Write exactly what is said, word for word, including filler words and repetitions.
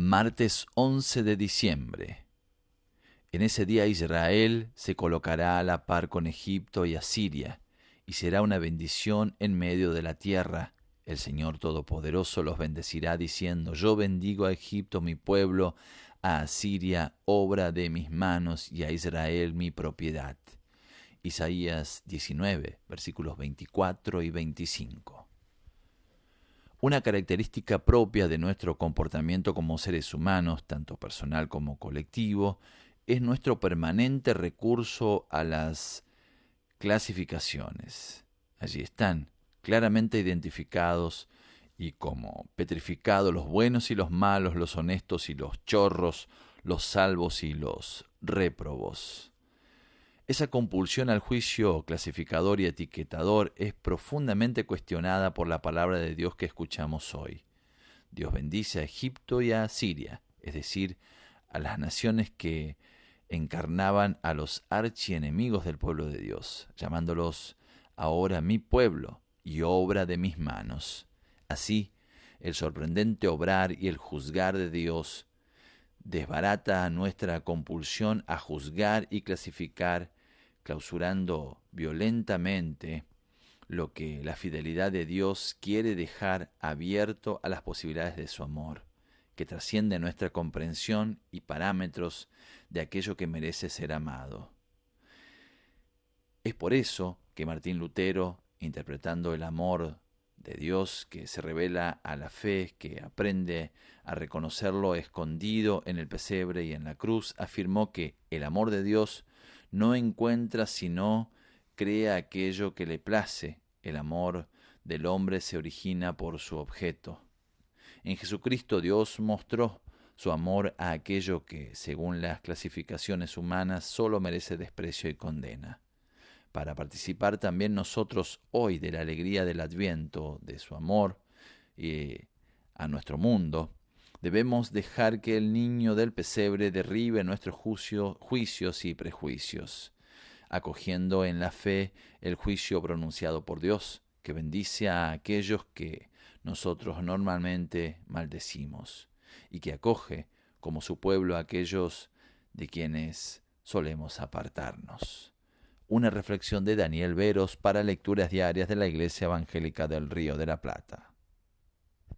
Martes once de diciembre. En ese día Israel se colocará a la par con Egipto y Asiria, y será una bendición en medio de la tierra. El Señor Todopoderoso los bendecirá diciendo: Yo bendigo a Egipto mi pueblo, a Asiria obra de mis manos, y a Israel mi propiedad. Isaías diecinueve, versículos veinticuatro y veinticinco. Una característica propia de nuestro comportamiento como seres humanos, tanto personal como colectivo, es nuestro permanente recurso a las clasificaciones. Allí están, claramente identificados y como petrificados los buenos y los malos, los honestos y los chorros, los salvos y los réprobos. Esa compulsión al juicio clasificador y etiquetador es profundamente cuestionada por la palabra de Dios que escuchamos hoy. Dios bendice a Egipto y a Asiria, es decir, a las naciones que encarnaban a los archienemigos del pueblo de Dios, llamándolos ahora mi pueblo y obra de mis manos. Así, el sorprendente obrar y el juzgar de Dios desbarata nuestra compulsión a juzgar y clasificar, clausurando violentamente lo que la fidelidad de Dios quiere dejar abierto a las posibilidades de su amor, que trasciende nuestra comprensión y parámetros de aquello que merece ser amado. Es por eso que Martín Lutero, interpretando el amor de Dios que se revela a la fe, que aprende a reconocerlo escondido en el pesebre y en la cruz, afirmó que el amor de Dios no encuentra sino crea aquello que le place. El amor del hombre se origina por su objeto. En Jesucristo Dios mostró su amor a aquello que, según las clasificaciones humanas, solo merece desprecio y condena. Para participar también nosotros hoy de la alegría del Adviento, de su amor eh, a nuestro mundo, debemos dejar que el niño del pesebre derribe nuestros juicio, juicios y prejuicios, acogiendo en la fe el juicio pronunciado por Dios, que bendice a aquellos que nosotros normalmente maldecimos, y que acoge como su pueblo a aquellos de quienes solemos apartarnos. Una reflexión de Daniel Veros para Lecturas Diarias de la Iglesia Evangélica del Río de la Plata.